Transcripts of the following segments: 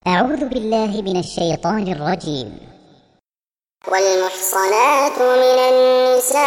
أعوذ بالله من الشيطان الرجيم. والمحصنات من النساء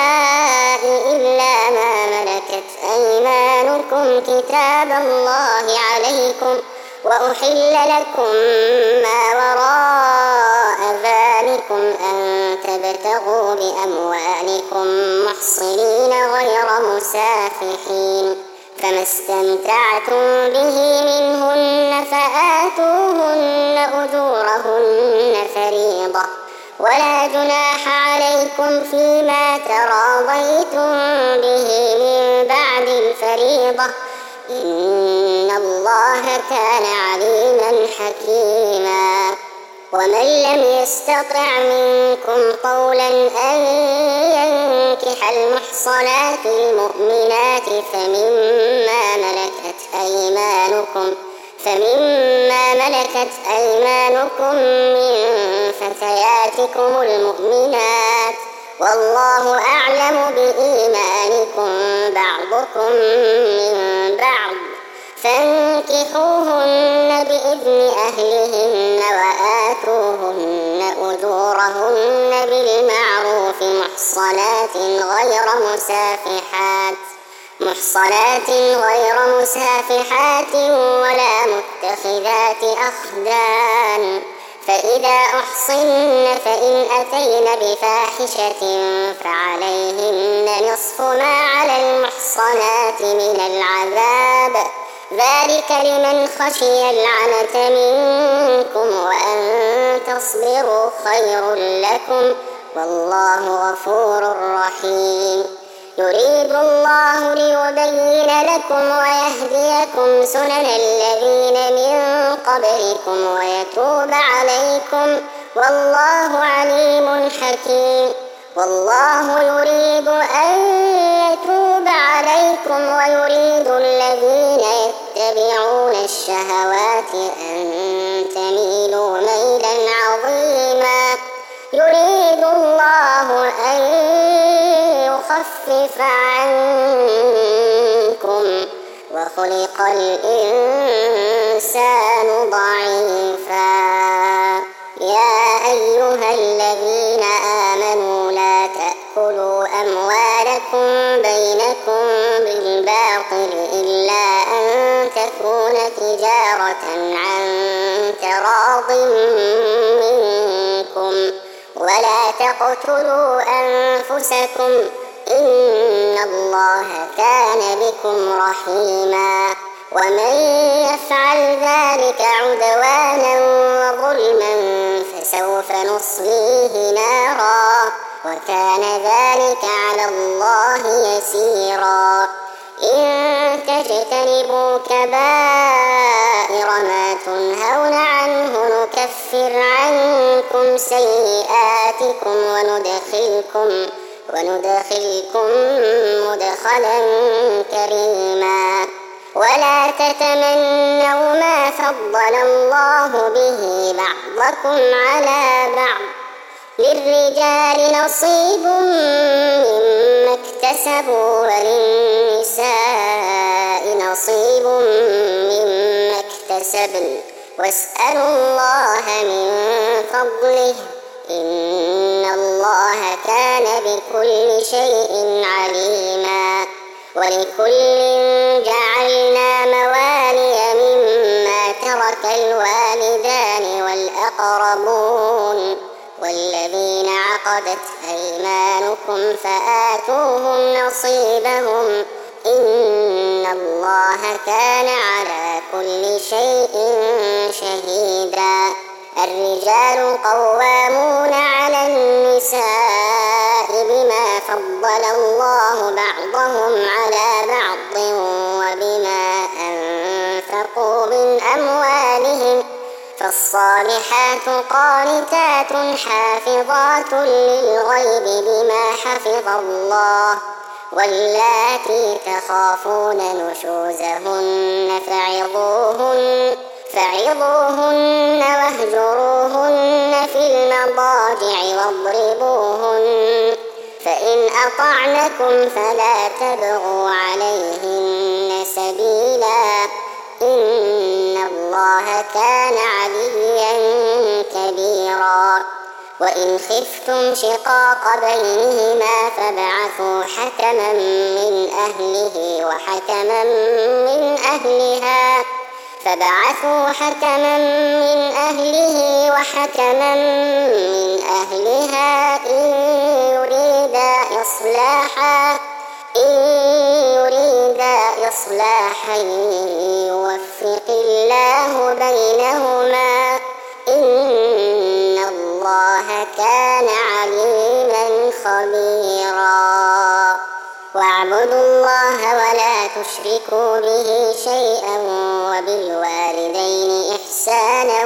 إلا ما ملكت أيمانكم كتاب الله عليكم وأحل لكم ما وراء ذلكم أن تبتغوا بأموالكم محصنين غير مسافحين فما استمتعتم به منهن فآتوهن أجورهن فريضة ولا جناح عليكم فيما تراضيتم به من بعد الفريضة إن الله كان عليما حكيما. ومن لم يستطع منكم قولا أن ينكح المحصنات المؤمنات فمما ملكت أيمانكم من فتياتكم المؤمنات والله أعلم بإيمانكم بعضكم من بعض فانكحوهن بإذن أهلهن وآتوهن أجورهن بالمعروف محصنات غير مسافحات ولا متخذات أخدان فإذا أحصن فإن أتين بفاحشة فعليهن نصف ما على المحصنات من العذاب ذلك لمن خشي العنة منكم وأن تصبروا خير لكم والله غفور رحيم. يريد الله ليبين لكم ويهديكم سنن الذين من قبلكم ويتوب عليكم والله عليم حكيم. والله يريد أن يتوب عليكم ويريد الذين يتبعون الشهوات أن تميلوا ميلا عظيما. يريد الله أن يخفف عنكم وخلق الإنسان ضعيفا. يا أيها الذين آمنوا لا تأكلوا أموالكم بينكم بالباطل إلا أن تكون تجارة عن تراض منكم ولا تقتلوا أنفسكم إن الله كان بكم رحيما. ومن يفعل ذلك عدوانا وظلما فسوف نصليه نارا وكان ذلك على الله يسيرا. إن تجتنبوا كبائر ما تنهون عنه نكفر عنكم سيئاتكم وندخلكم مدخلا كريما. ولا تتمنوا ما فضل الله به بعضكم على بعض للرجال نصيب مما اكتسبوا وللنساء نصيب مما اكتسبن واسألوا الله من فضله إن الله كان بكل شيء عليما. ولكل جعلنا موالي مما ترك الوالدان والأقربون والذين عقدت أيمانكم فآتوهم نصيبهم إن الله كان على كل شيء شهيدا. الرجال قوامون على النساء بما فضل الله بعضهم على بعض وبما أنفقوا من أموالهم فالصالحات قانتات حافظات للغيب بما حفظ الله واللاتي تخافون نشوزهن فعظوهن واهجروهن في المضاجع واضربوهن فإن أطعنكم فلا تبغوا عليهن سبيلا إن الله كان عليما خبيرا وإن خفتم شقاق بينهما فابعثوا حكما من أهله وحكما من أهلها من أهلها إن يريدا إصلاحا يوفق الله بينهما إن الله كان عليما خبيرا واعبدوا الله ولا تشركوا به شيئا وبالوالدين إحسانا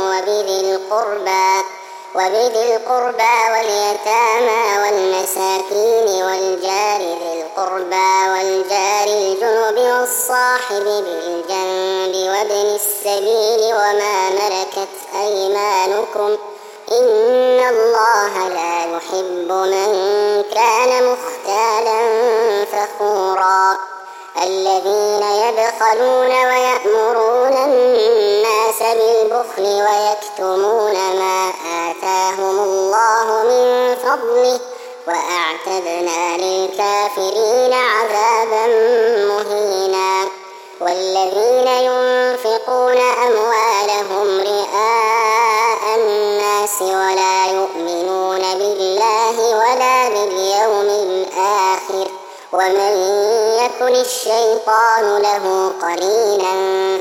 وبذي القربى واليتامى والمساكين والجار ذي القربى والجار الجنب والصاحب بالجنب وابن السبيل وما ملكت أيمانكم إن الله لا يحب من كان مختالا فخورا الذين يبخلون ويأمرون الناس بالبخل ويكتمون ما آتاهم الله من فضله وأعتدنا للكافرين عذابا مهينا والذين ينفقون أموالهم رئاء الناس ولا يؤمنون بالله ولا باليوم الآخر ومن يكن الشيطان له قرينا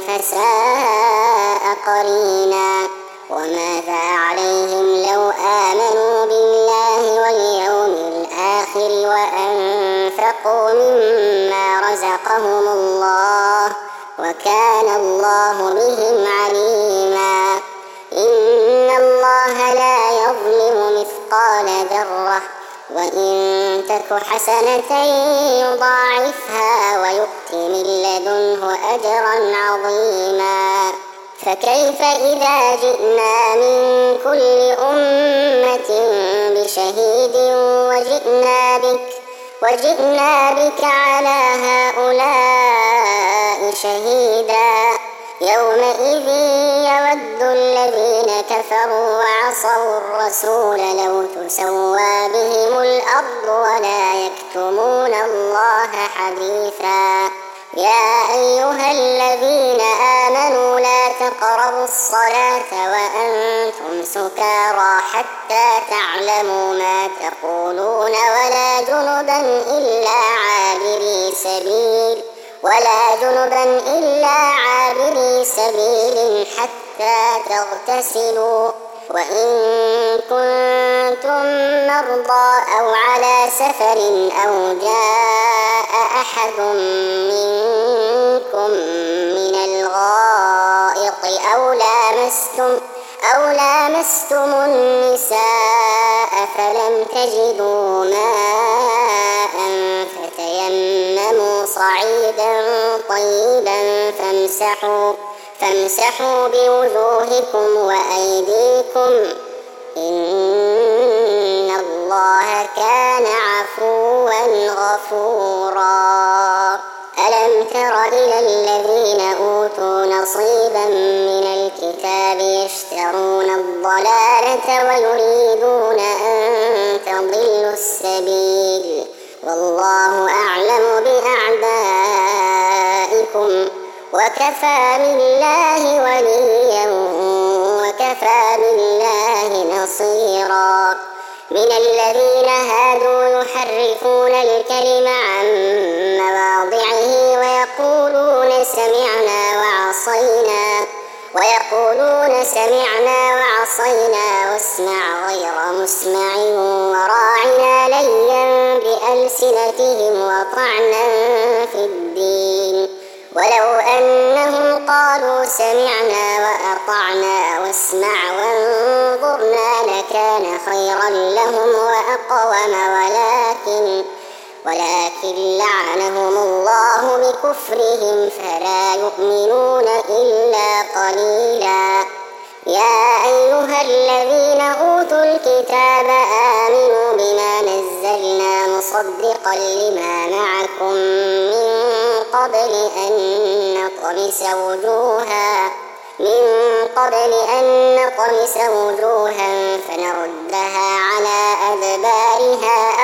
فساء قرينا وماذا عليهم لو آمنوا بالله واليوم الآخر وأنفقوا مما رزقهم الله وكان الله بهم عليما إن الله لا يظلم مثقال ذرة وإن تك حسنة يضاعفها ويؤت من لدنه أجرا عظيما فكيف إذا جئنا من كل أمة بشهيد وجئنا بك على هؤلاء شهيدا يومئذ يود الذين كفروا وعصوا الرسول لو تسوى بهم الأرض ولا يكتمون الله حديثا يا أيها الذين آمنوا لا تقربوا الصلاة وأنتم سكارى حتى تعلموا ما تقولون ولا جنبا إلا عابري سبيل حتى تغتسلوا وإن كنتم مرضى أو على سفر أو جاء أحد منكم من الغائط أو لامستم النساء فلم تجدوا ماء فتيمموا صعيدا طيبا فامسحوا بوجوهكم وأيديكم إن الله كان عفوا غفورا ألم تر إلى الذين أوتوا نصيبا من الكتاب يشترون الضلالة ويريدون أن تضلوا السبيل والله أعلم بأعدائكم وكفى بالله وليا وكفى بالله نصيرا من الذين هادوا يحرفون الكلم عن مواضعه ويقولون سمعنا وعصينا واسمع غير مسمع وراعنا ليا بألسنتهم وطعنا في الدين ولو أنهم قالوا سمعنا وأطعنا واسمع وانظرنا لكان خيرا لهم وأقوم ولكن لعنهم الله بكفرهم فلا يؤمنون إلا قليلا يا أيها الذين أوتوا الكتاب آمنوا بما نزلنا مصدقا لما معكم من قبل أن نطمس وجوها فنردها على أدبارها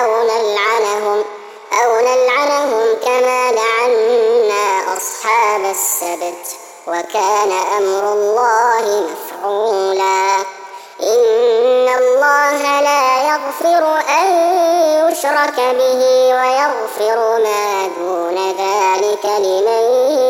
أو نلعنهم كما لعنا أصحاب السبت وكان أمر الله مفعولا. إن الله لا يغفر أن يشرك به ويغفر ما دون ذلك لمن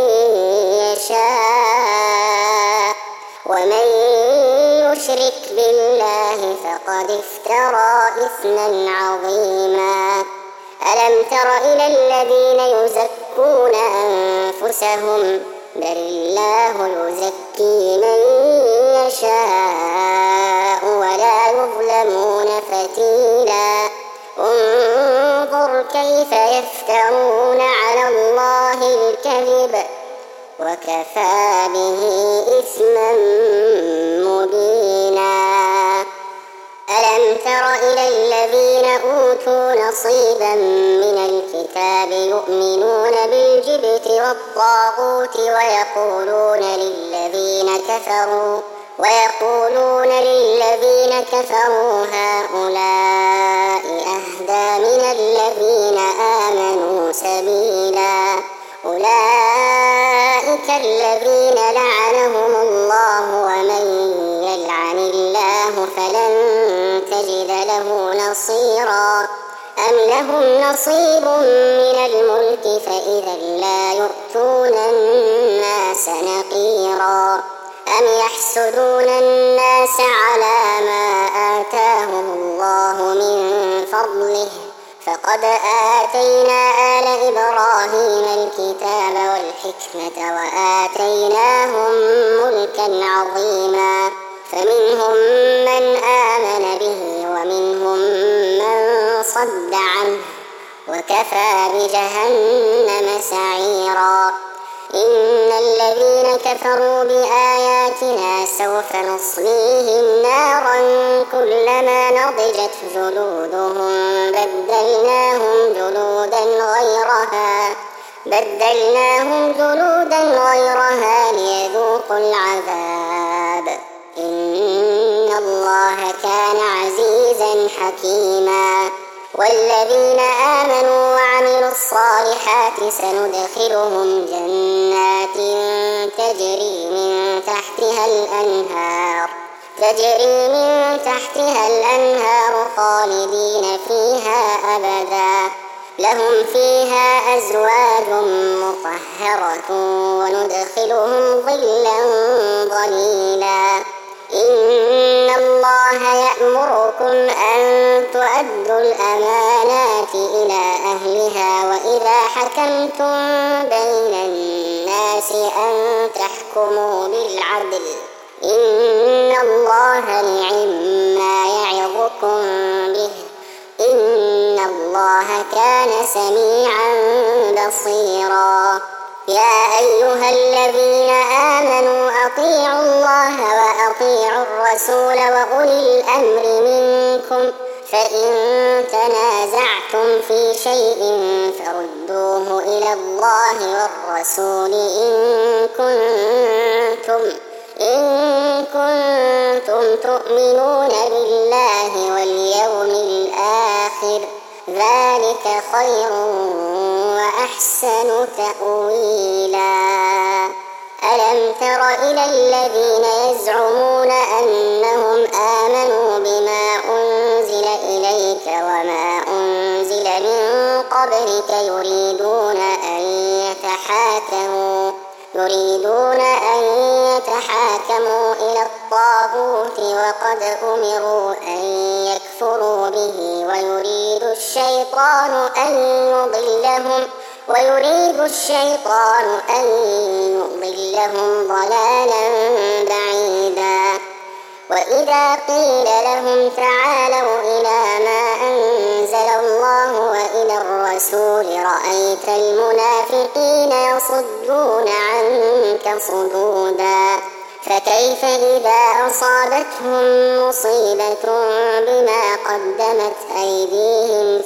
يشاء ومن يشرك بالله فقد افترى إثما عظيما. ألم تر إلى الذين يزكون أنفسهم بل الله يزكي من يشاء ولا يظلمون فتيلا. انظر كيف يفترون على الله الكذب وكفى به إثما مبينا. ألم تر إلى الذين أوتوا نصيبا من الكتاب يؤمنون بالجبت والطاغوت ويقولون للذين كفروا هؤلاء أهدى من الذين آمنوا سبيلا. أولئك الذين لعنهم الله ومن يلعن الله فلن تجد له نصيرا. أم لهم نصيب من الملك فإذا لا يؤتون الناس نقيرا. أم يحسدون الناس على ما آتاهم الله من فضله فقد آتينا آل إبراهيم الكتاب والحكمة وآتيناهم ملكا عظيما. فمنهم من آمن به ومنهم من صد عنه وكفى بجهنم سعيرا. إن الذين كفروا بآياتنا سوف نصليهم نارا كلما نضجت جلودهم بدلناهم جلودا غيرها ليذوقوا العذاب. إن الله كان عزيزا حكيما. والذين آمنوا وعملوا الصالحات سندخلهم جنات تجري من تحتها الأنهار خالدين فيها أبدا. لهم فيها أزواج مطهرة وندخلهم ظلا ظليلا. إن الله يأمركم أن تؤدوا الأمانات إلى أهلها وإذا حكمتم بين الناس أن تحكموا بالعدل. إن الله نعم ما يعظكم به إن الله كان سميعا بصيرا. يا أيها الذين آمنوا أطيعوا الله وأطيعوا الرسول وأولي الأمر منكم فإن تنازعتم في شيء فردوه إلى الله والرسول إن كنتم تؤمنون بالله واليوم الآخر ذلك خير وأحسن تأويلا. ألم تر إلى الذين يزعمون أنهم آمنوا بما أنزل إليك وما أنزل من قبلك يريدون أن يتحاكموا إلى الطاغوت وقد أمروا أن يكفروا به ويريد الشيطان أن يضلهم ضلالا بعيدا. وإذا قيل لهم تعالوا إلى ما أنزل الله وإلى الرسول رأيت المنافقين يصدون عنك صدودا. فكيف إذا أصابتهم مصيبة بما قدمت أيديهم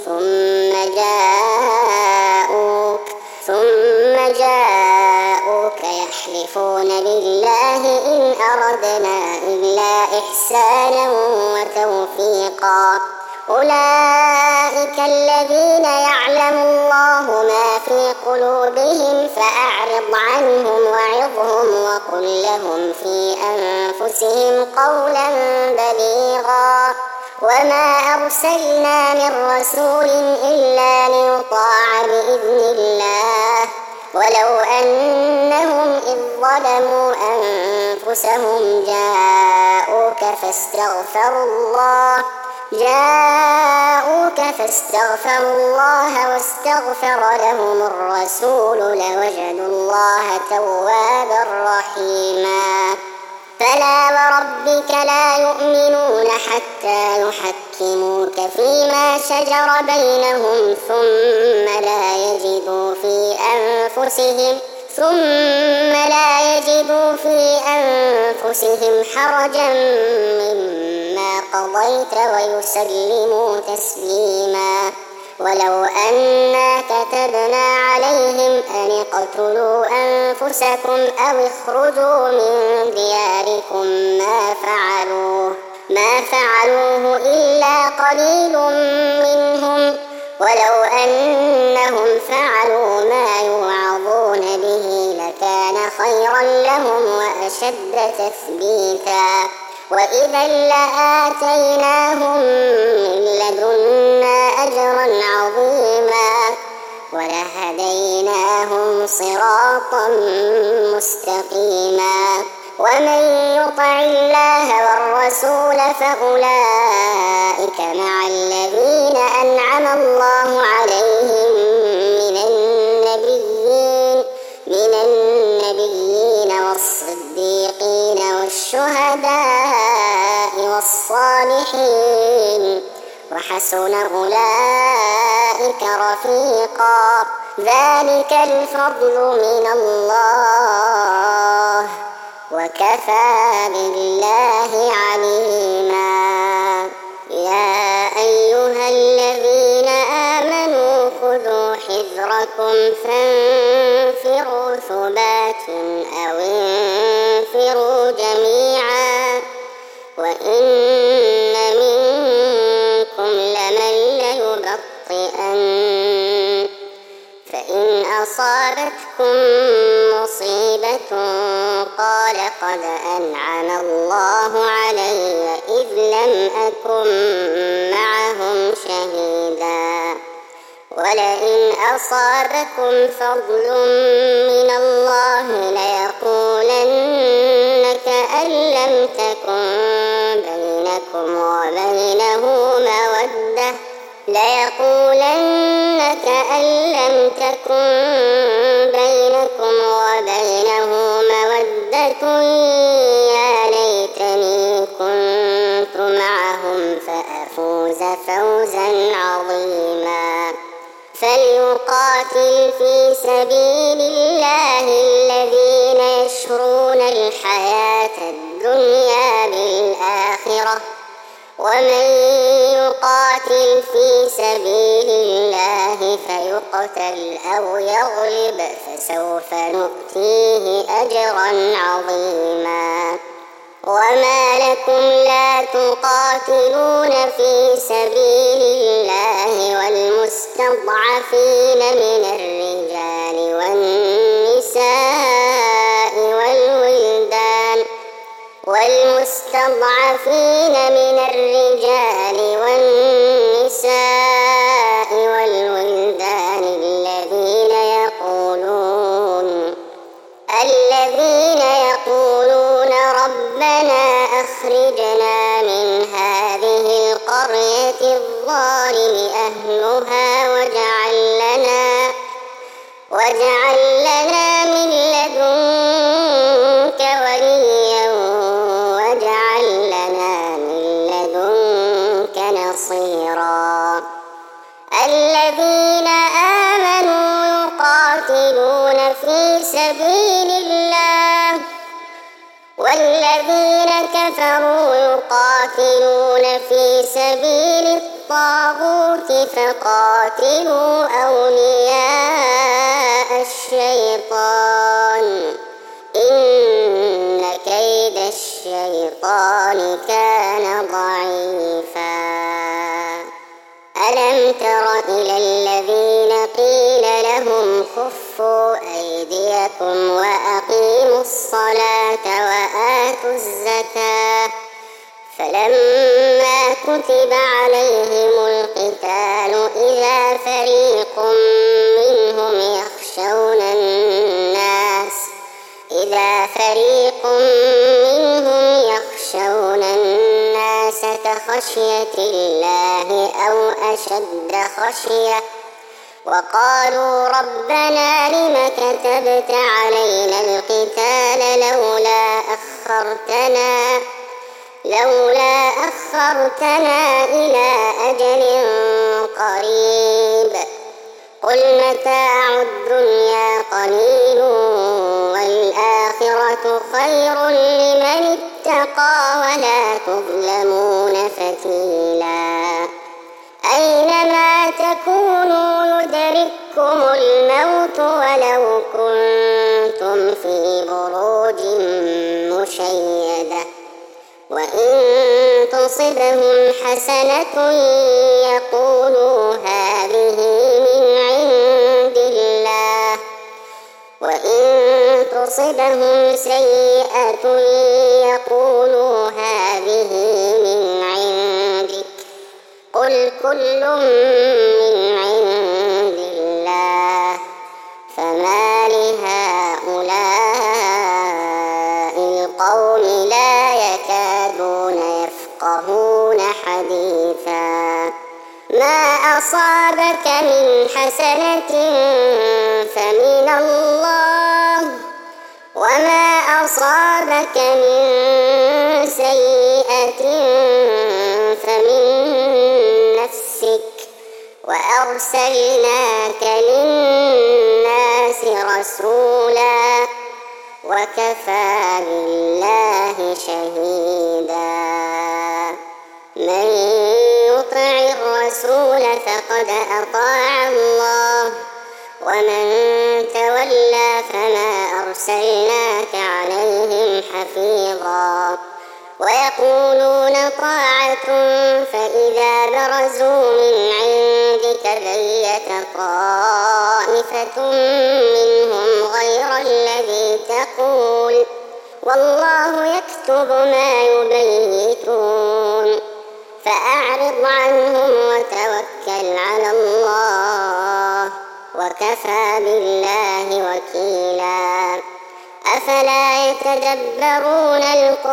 ثم جاءوك يحلفون بالله إن أردنا إلا إحسانا وتوفيقا أولئك الذين يعلم الله ما في قلوبهم فأعرض عنهم وعظهم وقل لهم في أنفسهم قولا بليغا وما أرسلنا من رسول إلا ليطاع بإذن الله ولو أنهم إذ ظلموا أنفسهم جاءوك فاستغفروا الله واستغفر لهم الرسول لوجدوا الله توابا رحيما فلا وربك لا يؤمنون حتى يحكموك فيما شجر بينهم ثم لا يجدوا في أنفسهم حرجا مما قضيت ويسلموا تسليما ولو أنا كتبنا عليهم أن اقتلوا أنفسكم أو اخرجوا من دياركم ما فعلوه إلا قليل منهم ولو أنهم فعلوا ما يوعظون به لكان خيرا لهم وأشد تثبيتا وإذا لآتيناهم من لدنا أجرا عظيما ولهديناهم صراطا مستقيما ومن يطع الله والرسول فأولئك مع الذين أنعم الله عليهم من النبيين والصديقين والشهداء والصالحين وحسن أولئك رفيقا ذلك الفضل من الله وكفى بالله عليما يا أيها الذين آمنوا خذوا حذركم فانفروا ثبات أو انفروا جميعا وإن منكم لمن ليبطئن فإن أصابتكم مصيبة قال قد أنعم الله علي إذ لم أكن معهم شهيدا ولئن أصابكم فضل من الله ليقولن كأن لم تكن بينكم وبينه مودة يا ليتني كنت معهم فأفوز فوزا عظيما فليقاتل في سبيل الله الذين يشرون الحياة الدنيا بالآخرة ومن يقاتل في سبيل الله فيقتل أو يغلب فسوف نؤتيه أجرا عظيما وما لكم لا تقاتلون في سبيل الله والمستضعفين من الرجال والنساء والولدان الذين يقولون ربنا أخرجنا من هذه القرية الظالم أهلها واجعل لنا من لدنك وليا واجعل لنا من لدنك نصيرا الذين آمنوا يقاتلون في سبيل الله والذين كفروا يقاتلون في سبيل الطاغوت فقاتلوا أولياء الشيطان إن كيد الشيطان كان ضعيفا. ألم تر إلى الذين قيل لهم كفوا أيديكم وأقيموا الصلاة وآتوا الزكاة فلما كتب عليهم القتال إذا فريق منهم يخشون الناس كخشية الله أو أشد خشية وقالوا ربنا لم كتبت علينا القتال لولا أخرتنا إلى أجل قريب قل متاع الدنيا قليل والآخرة خير لمن اتقى ولا تظلمون فتيلا. أينما تكونوا يدرككم الموت ولو كنتم في بروج مشيدة وإن تصبهم حسنة يقولوا هذه من عند الله وإن تصبهم سيئة يقولوا هذه من عندك قل كل من عند الله فما لهؤلاء القوم لا يكادون يفقهون حديثا. ما أصابك من حسنة فمن الله وما أصابك من سيئة فمن نفسك وأرسلناك للناس رسولا وكفى بالله شهيدا. من يطع الرسول فقد أطاع الله ومن تولى فما أرسلناك عليهم حفيظا. ويقولون طاعة فإذا برزوا من عندك بيت طائفة منهم غير الذي تقول والله يكتب ما يبيتون فأعرض عنهم وتوكل على الله وكفى بالله وكيلا. أفلا يتدبرون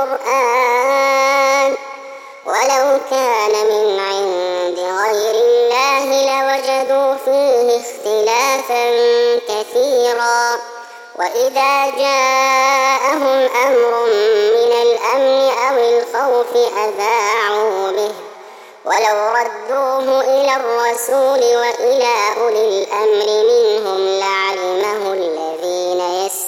القرآن ولو كان من عند غير الله لوجدوا فيه اختلافا كثيرا. وإذا جاءهم أمر من الأمن أو الخوف أذاعوا به ولو ردوه إلى الرسول وإلى أولي الأمر منهم لعلمه الذين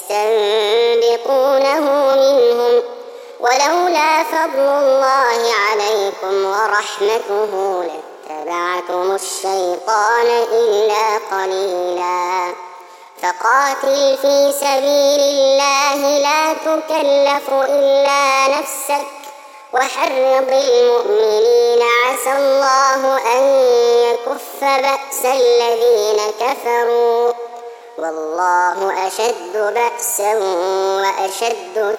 يستنبطونه منهم ولولا فضل الله عليكم ورحمته لاتبعتم الشيطان إلا قليلا. فقاتل في سبيل الله لا تكلف إلا نفسك وحرض المؤمنين عسى الله أن يكف بأس الذين كفروا والله أشد بأسا وأشد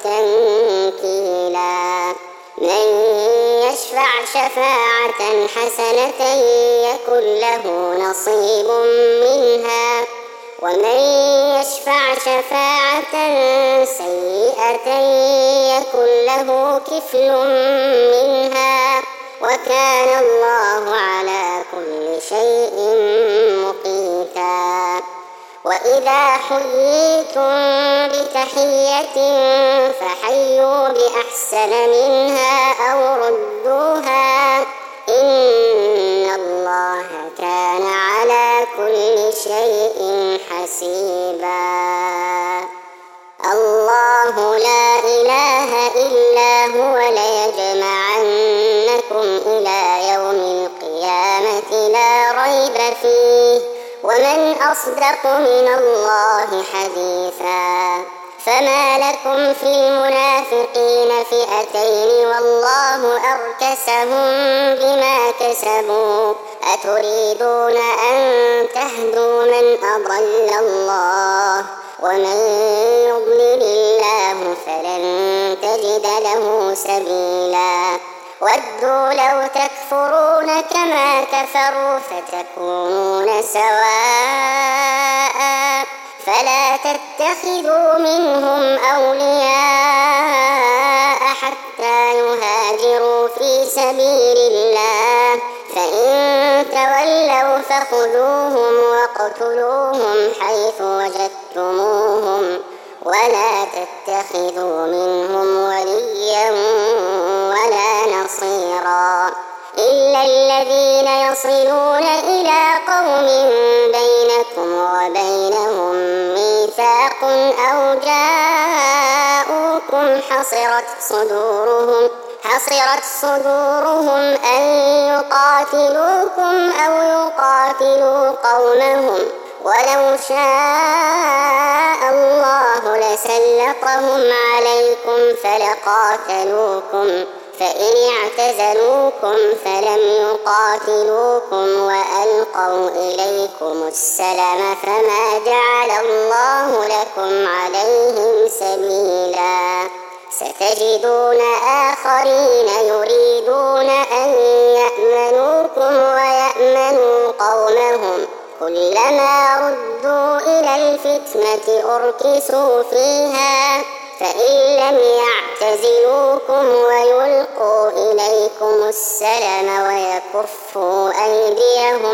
تنكيلا. من يشفع شفاعة حسنة يكن له نصيب منها ومن يشفع شفاعة سيئة يكن له كفل منها وكان الله على كل شيء مقيتا. وإذا حييتم بتحية فحيوا بأحسن منها أو ردوها إن الله كان على كل شيء حسيبا. الله لا إله إلا هو ليجمعنكم إلى يوم القيامة لا ريب فيه ومن أصدق من الله حديثا. فما لكم في المنافقين فئتين والله أركسهم بما كسبوا أتريدون أن تهدوا من أضل الله ومن يضلل الله فلن تجد له سبيلا ودوا لو تكفرون كما كفروا فتكونون سواء فلا تتخذوا منهم أولياء حتى يهاجروا في سبيل الله فإن تولوا فخذوهم واقتلوهم حيث وجدتموهم ولا تتخذوا منهم وليا ولا نصيرا إلا الذين يصلون إلى قوم بينكم وبينهم ميثاق أو جاءوكم حصرت صدورهم أن يقاتلوكم أو يقاتلوا قومهم ولو شاء الله لسلطهم عليكم فلقاتلوكم فإن اعتزلوكم فلم يقاتلوكم وألقوا إليكم السلم فما جعل الله لكم عليهم سبيلا ستجدون آخرين يريدون أن يأمنوكم ويأمنوا قومهم كلما ردوا إلى الفتنة أركسوا فيها فإن لم يعتزلوكم ويلقوا إليكم السلم ويكفوا أيديهم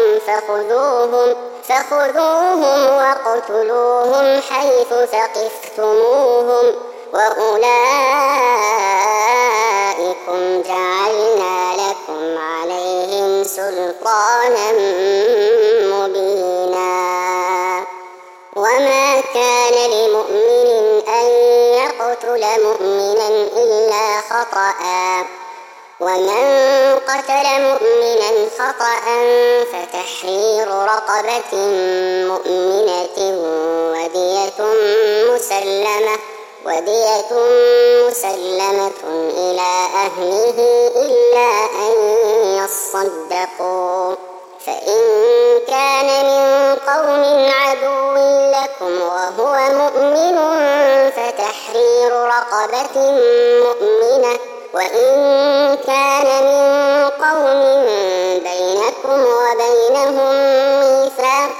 فخذوهم واقتلوهم حيث ثقفتموهم وأولئكم جعلنا لكم عليهم سلطانا مبينا وما كان لمؤمن أن يقتل مؤمنا إلا خطأ ومن قتل مؤمنا خطأ فتحرير رقبة مؤمنة ودية مسلمة إلى أهله إلا أن يصدقوا فإن كان من قوم عدو لكم وهو مؤمن فتحرير رقبة مؤمنة وإن كان من قوم بينكم وبينهم ميثاق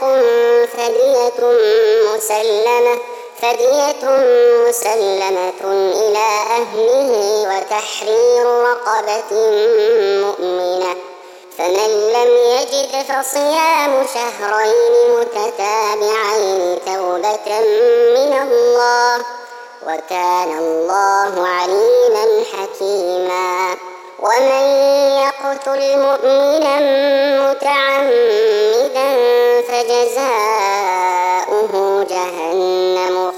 فدية مسلمة إلى أهله وتحرير رقبة مؤمنة فمن لم يجد فصيام شهرين متتابعين توبة من الله وكان الله عليما حكيما ومن يقتل مؤمنا متعمدا فجزاؤه جهنم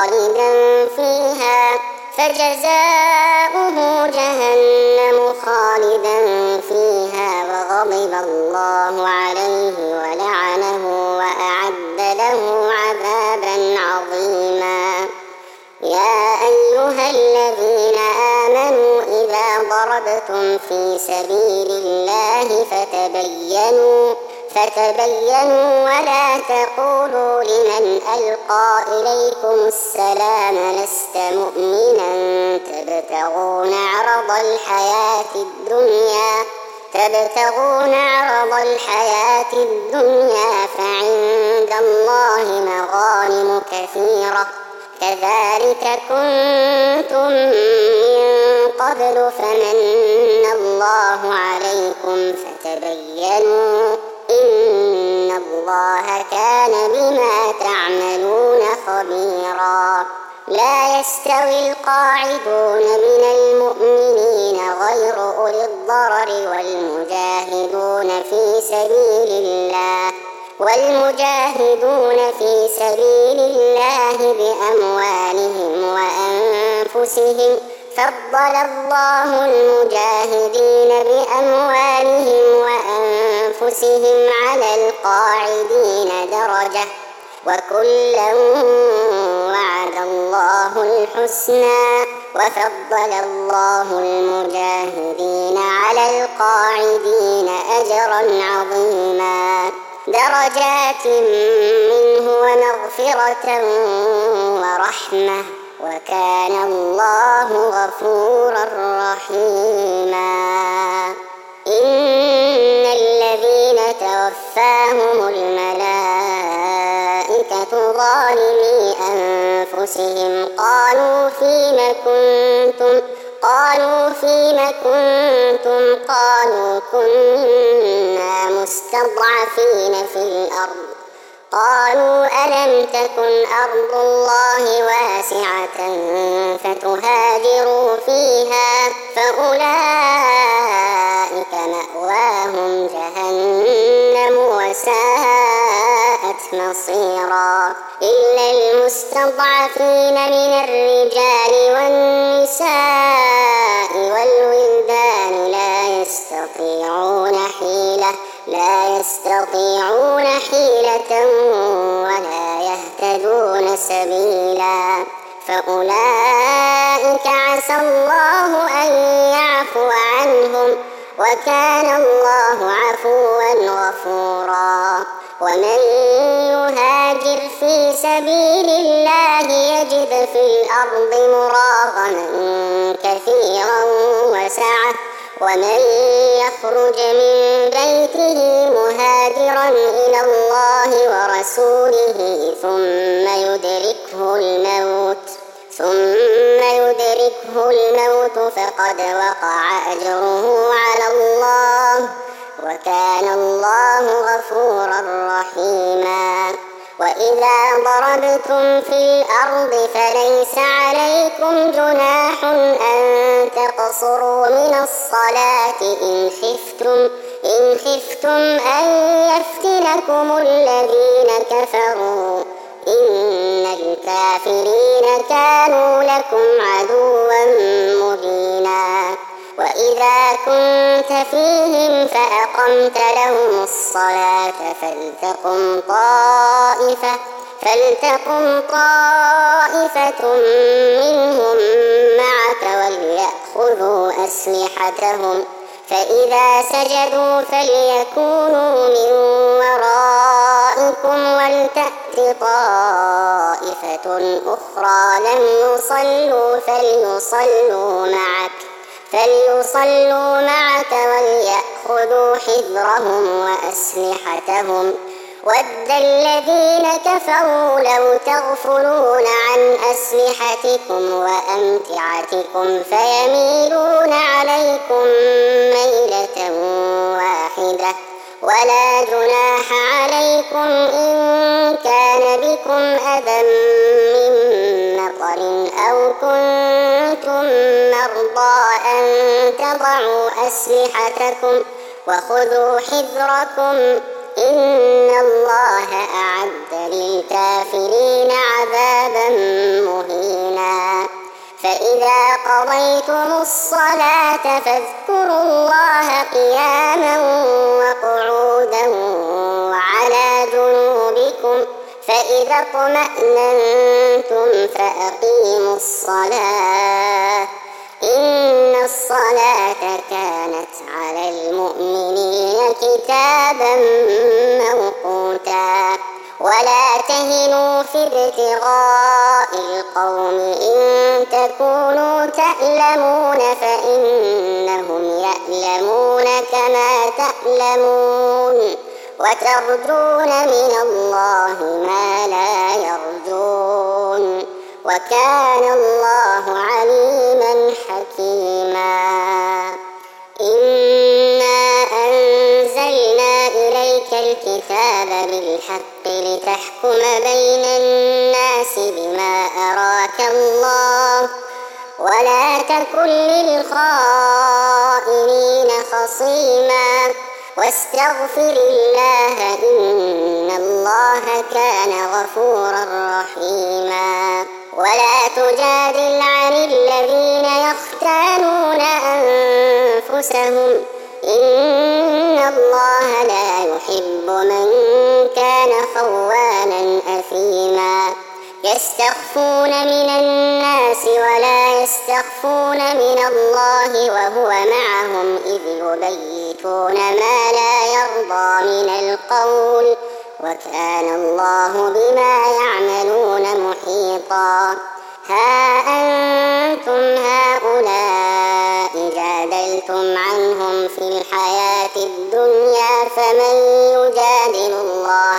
خالدا فيها وغضب الله عليه ولعنه وأعد له عذابا عظيما يا أيها الذين آمنوا إذا ضربتم في سبيل الله فتبينوا ولا تقولوا لمن ألقى إليكم السلام لست مؤمنا تبتغون عرض الحياة الدنيا فعند الله مغانم كثيرة كذلك كنتم من قبل فمن الله عليكم فتبينوا إن الله كان بما تعملون خبيرا لا يستوي القاعدون من المؤمنين غير أولي الضرر والمجاهدون في سبيل الله بأموالهم وأنفسهم فضل الله المجاهدين بأموالهم وأنفسهم على القاعدين وكلا وعد الله الحسنى وفضل الله المجاهدين على القاعدين أجرا عظيما درجات منه ومغفرة ورحمة وكان الله غفورا رحيما إن الذين توفاهم الملائكة ظالمي أنفسهم قالوا فيم كنتم قالوا كنا مستضعفين في الأرض قالوا ألم تكن أرض الله واسعة فتهاجروا فيها فأولئك مأواهم جهنم وساءت مصيرا إلا المستضعفين من الرجال والنساء والولدان لا يستطيعون حيلة ولا يهتدون سبيلا فأولئك عسى الله أن يعفو عنهم وكان الله عفوا غفورا ومن يهاجر في سبيل الله يجد في الأرض مراغما كثيرا وسعة ومن يخرج من بيته مهاجرا إلى الله ورسوله ثم يدركه الموت فقد وقع أجره على الله وكان الله غفورا رحيما وإذا ضربتم في الأرض فليس عليكم جناح أن تقصروا من الصلاة إن خفتم أن يفتنكم الذين كفروا إن الكافرين كانوا لكم عدوا مبينا وإذا كنت فيهم فأقمت لهم الصلاة فلتقم طائفة منهم معك وليأخذوا أسلحتهم فإذا سجدوا فليكونوا من ورائكم ولتأت طائفة أخرى لم يصلوا فليصلوا معك وليأخذوا حذرهم وأسلحتهم ود الذين كفروا لو تغفلون عن أسلحتكم وأمتعتكم فيميلون عليكم ميلة واحدة ولا جناح عليكم إن كان بكم أذى من مطر أو كنتم مرضى أن تضعوا أسلحتكم وخذوا حذركم إن الله أعد للكافرين عذابا مهينا فإذا قضيتم الصلاة فاذكروا الله قياما وقعودا وعلى جنوبكم فإذا اطمأننتم فأقيموا الصلاة إن الصلاة كانت على المؤمنين كتابا موقوتا ولا تهنوا في ابتغاء القوم إن تكونوا تألمون فإنهم يألمون كما تألمون وترجون من الله ما لا يرجون وكان الله عليما حكيما إنا أنزلنا إليك الكتاب بالحق لتحكم بين الناس بما أراك الله ولا تكن للخائنين خصيما واستغفر الله إن الله كان غفورا رحيما ولا تجادل عن الذين يختانون أنفسهم إن الله لا يحب من كان خوانا أثيما أثيما يستخفون من الناس ولا يستخفون من الله وهو معهم إذ يبيتون ما لا يرضى من القول وكان الله بما يعملون محيطا ها أنتم هؤلاء جادلتم عنهم في الحياة الدنيا فمن يجادل الله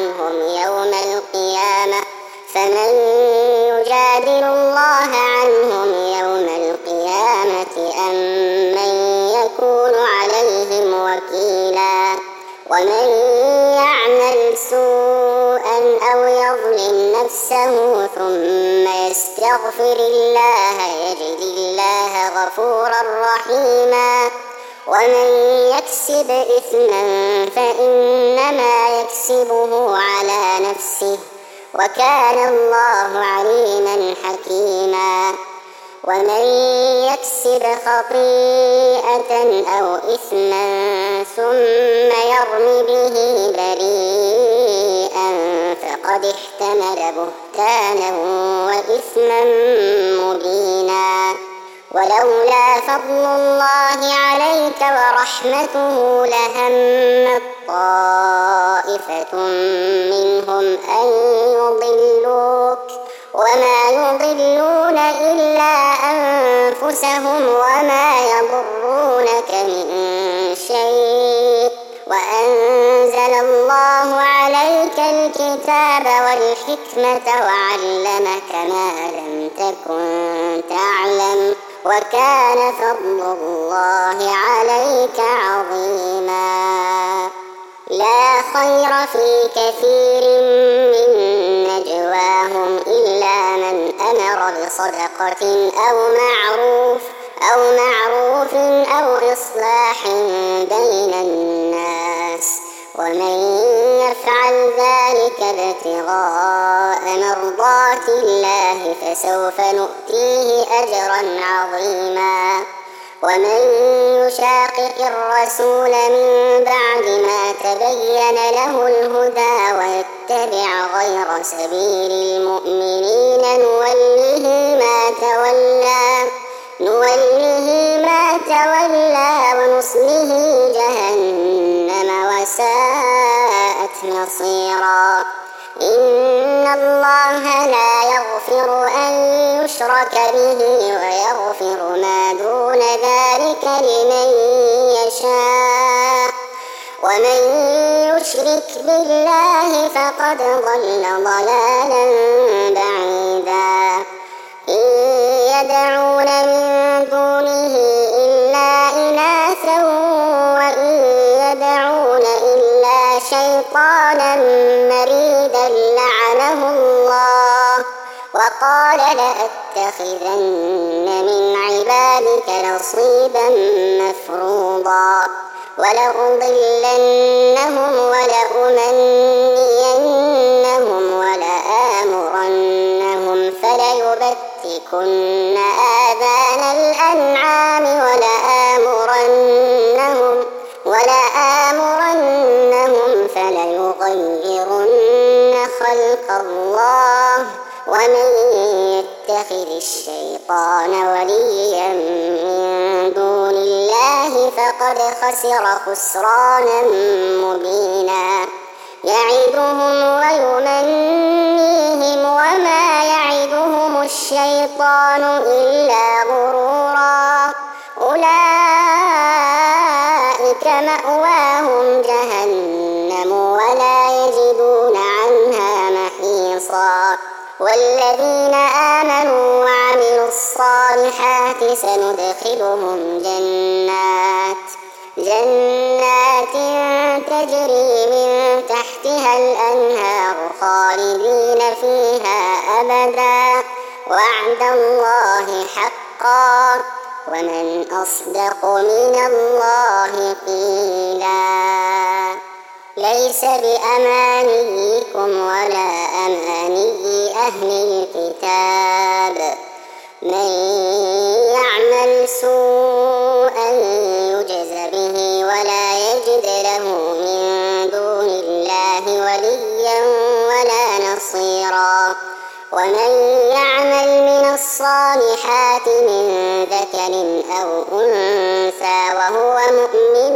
عنهم يوم القيامة أم من يكون عليهم وكيلا ومن يعمل سوءا أو يظلم نفسه ثم يستغفر الله يجد الله غفورا رحيما ومن يكسب إثما فإنما يكسبه على نفسه وكان الله عليما حكيما ومن يكسب خطيئة أو إثما ثم يرم به بريئا فقد احتمل بهتانا وإثما مبينا ولولا فضل الله عليك ورحمته لهم طائفة منهم أن يضلوك وما يضلون إلا أنفسهم وما يضرونك من شيء وأنزل الله عليك الكتاب والحكمة وعلمك ما لم تكن تعلم وكان فضل الله عليك عظيما لا خير في كثير من نجواهم إلا من أمر بصدقة أو معروف أو إصلاح بين الناس ومن يفعل ذلك ابتغاء مرضات الله فسوف نؤتيه أجرا عظيما ومن يشاقق الرسول من بعد ما تبين له الهدى ويتبع غير سبيل المؤمنين نوله ما تولى ونصله جهنم وساءت مصيرا إن الله لا يغفر أن يشرك به ويغفر ما دون ذلك لمن يشاء ومن يشرك بالله فقد ضل ضلالا بعيدا إن يدعون من دونه إلا إناثا وإن يدعون إلا شيطانا مريدا لعنه الله وقال لأتخذن من عبادك نصيبا مفروضا ولأضلنهم ولأمنينهم ولآمرنهم فليبتكن آذان الأنعام ولآمرنهم فليغيرن خلق الله ومن يتخذ الشيطان وليا من دون الله فقد خسر خسرانا مبينا يعدهم ويمنيهم وما يعدهم الشيطان إلا غرورا أولئك مأواهم جهنم ولا يجدون عنها محيصا والذين آمنوا وعملوا الصالحات سندخلهم جنات تجري من تحتها الأنهار خالدين فيها أبدا وعد الله حقا ومن أصدق من الله قيلا ليس بأمانيكم ولا أماني أهل الكتاب من يعمل سوءا يجز به ولا يجد له من دون الله وليا ولا نصيرا ومن يعمل من الصالحات من ذكر أو أنثى وهو مؤمن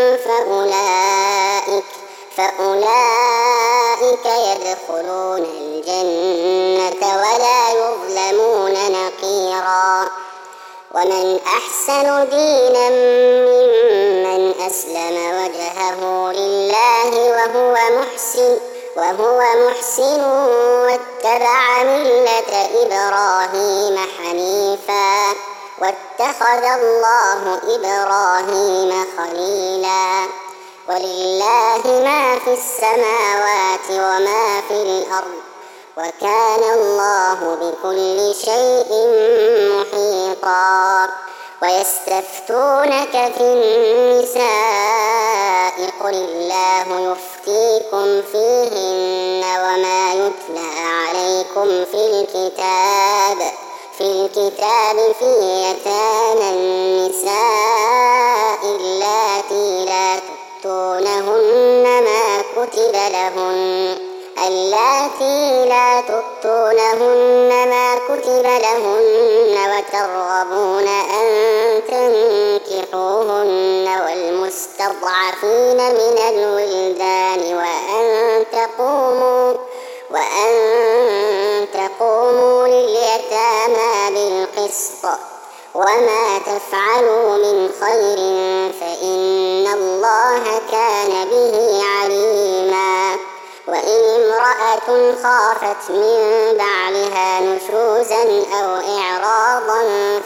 فأولئك يدخلون الجنة ولا يظلمون نقيرا. ومن أحسن دينا ممن أسلم وجهه لله وهو محسن واتبع ملة إبراهيم حنيفا واتخذ الله إبراهيم خليلا. ولله ما في السماوات وما في الأرض وكان الله بكل شيء محيطا. ويستفتونك في النساء قل الله يفتيكم فيهن وما يتلى عليكم في الكتاب في يتامى النساء اللاتي لا تؤتونهن ما كتب لهن وترغبون أن تنكحوهن والمستضعفين من الولدان وأن تقوموا لليتامى بالقسط وما تفعلوا من خير فإن الله كان به عليما. وإن امرأة خافت من بعلها نشوزا أو إعراضا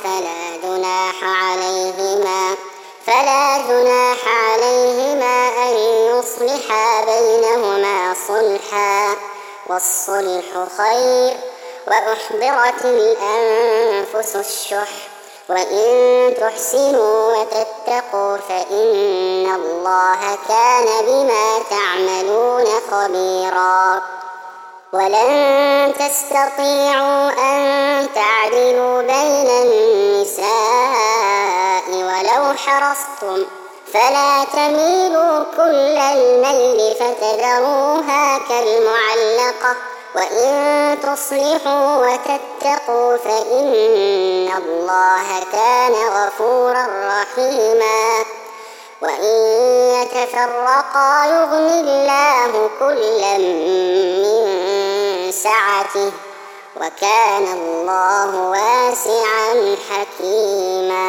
فلا جناح عليهما أن يصلحا بينهما صلحا والصلح خير. وأحضرت الأنفس الشح وإن تحسنوا وتتقوا فإن الله كان بما تعملون خبيرا. ولن تستطيعوا أن تعدلوا بين النساء ولو حرصتم فلا تميلوا كل الميل فتذروها كالمعلقة. وإن تصلحوا وتتقوا فإن الله كان غفورا رحيما. وإن يتفرقا يغن الله كلا من سعته وكان الله واسعا حكيما.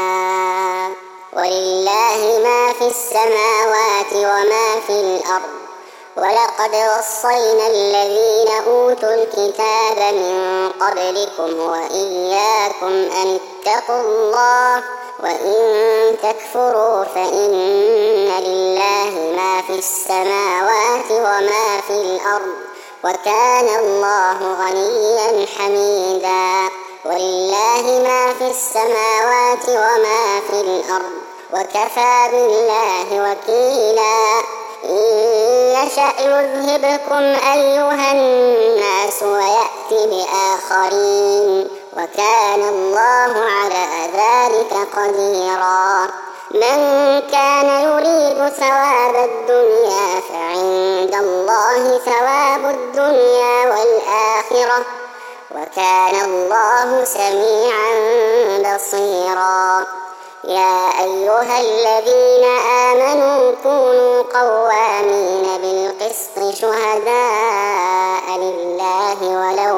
ولله ما في السماوات وما في الأرض. ولقد وصينا الذين أوتوا الكتاب من قبلكم وإياكم أن اتقوا الله وإن تكفروا فإن لله ما في السماوات وما في الأرض وكان الله غنيا حميدا. ولله ما في السماوات وما في الأرض وكفى بالله وكيلا. إن يشأ يذهبكم أيها الناس ويأتي بآخرين وكان الله على ذلك قديرا. من كان يريد ثواب الدنيا فعند الله ثواب الدنيا والآخرة وكان الله سميعا بصيرا. يا أيها الذين آمنوا كونوا قوامين بالقسط شهداء لله ولو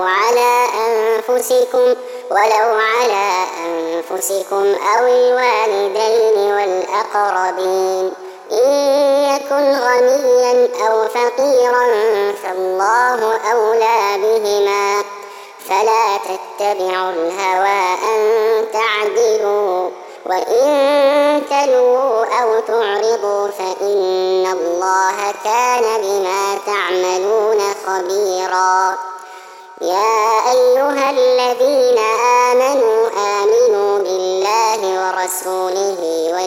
على أنفسكم أو الوالدين والأقربين إن يكن غنيا أو فقيرا فالله أولى بهما فلا تتبعوا الهوى أن تعدلوا وإن تلووا أو تعرضوا فإن الله كان بما تعملون خبيرا. يا أيها الذين آمنوا بالله ورسوله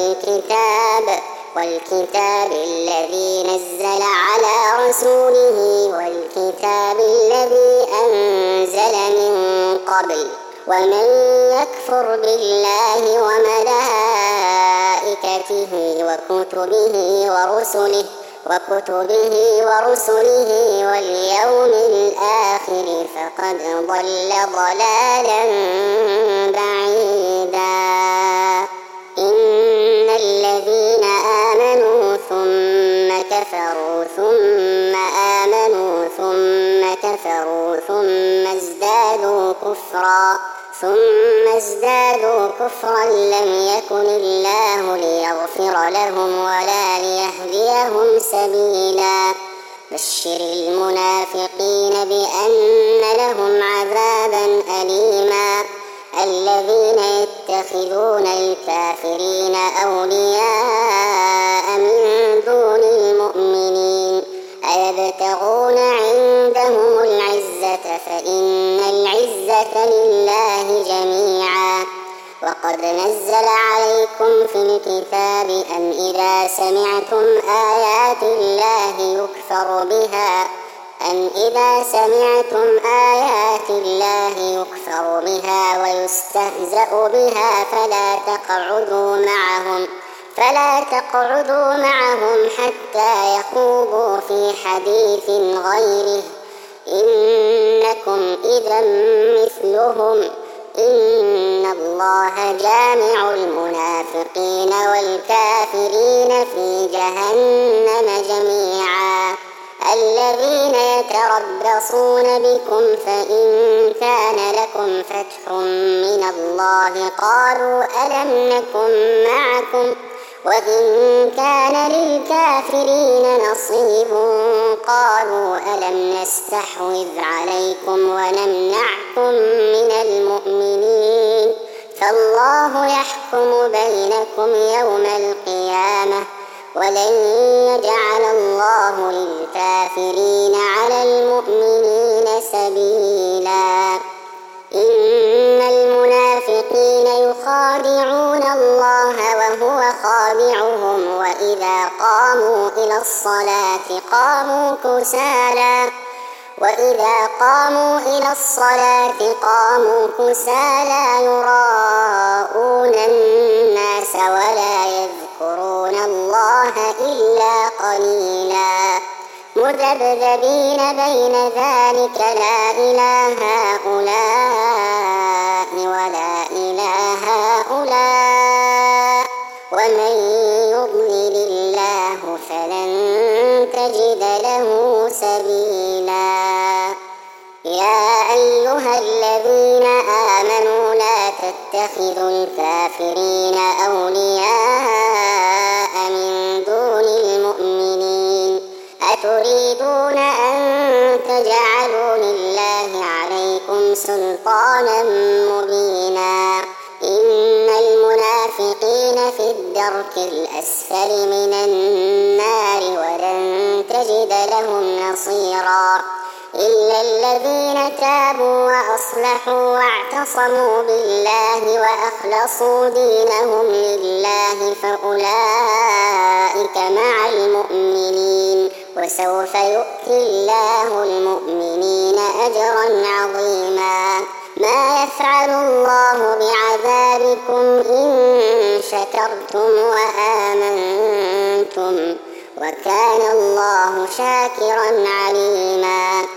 والكتاب الذي نزل على رسوله والكتاب الذي أنزل من قبل ومن يكفر بالله وملائكته وكتبه ورسله وكتبه ورسله واليوم الآخر فقد ضل ضلالا بعيدا. إن الذين آمنوا ثم كفروا ثم آمنوا ثم كفروا ثم ازدادوا كفرا لم يكن الله ليغفر لهم ولا ليهديهم سبيلا. بشر المنافقين بأن لهم عذابا أليما. الذين يتخذون الكافرين أولياء من دون المؤمنين أيبتغون عندهم العزة فإن العزة لله جميعا. وقد نزل عليكم في الكتاب أن إذا سمعتم آيات الله يكفر بها ويستهزأ بها فلا تقعدوا معهم حتى يخوضوا في حديث غيره إنكم إذا مثلهم. إن الله جامع المنافقين والكافرين في جهنم جميعا. الذين يتربصون بكم فإن كان لكم فتح من الله قالوا ألم نكن معكم وإن كان للكافرين نصيب قالوا ألم نستحوذ عليكم ونمنعكم من المؤمنين فالله يحكم بينكم يوم القيامة ولن يجعل الله للكافرين على المؤمنين سبيلا. إن المنافقين يخادعون الله وهو خادعهم وإذا قاموا إلى الصلاة قاموا كسالى يراءون الناس ولا يذكرون الله إلا قليلا. مذبذبين بين ذلك لا إلى هؤلاء ولا إلى هؤلاء ومن يضلل الله فلن تجد له سبيلا. يا أيها الذين آمنوا لا تتخذوا الكافرين أولياء من دون المؤمنين أتريدون أن تجعلوا لله عليكم سلطانا مبينا. إن المنافقين في الدرك الأسفل من النار ولن تجد لهم نصيرا. إلا الذين تابوا وأصلحوا واعتصموا بالله وأخلصوا دينهم لله فأولئك مع المؤمنين وسوف يؤتي الله المؤمنين أجرا عظيما. ما يفعل الله بعذابكم إن شكرتم وآمنتم وكان الله شاكرا عليما.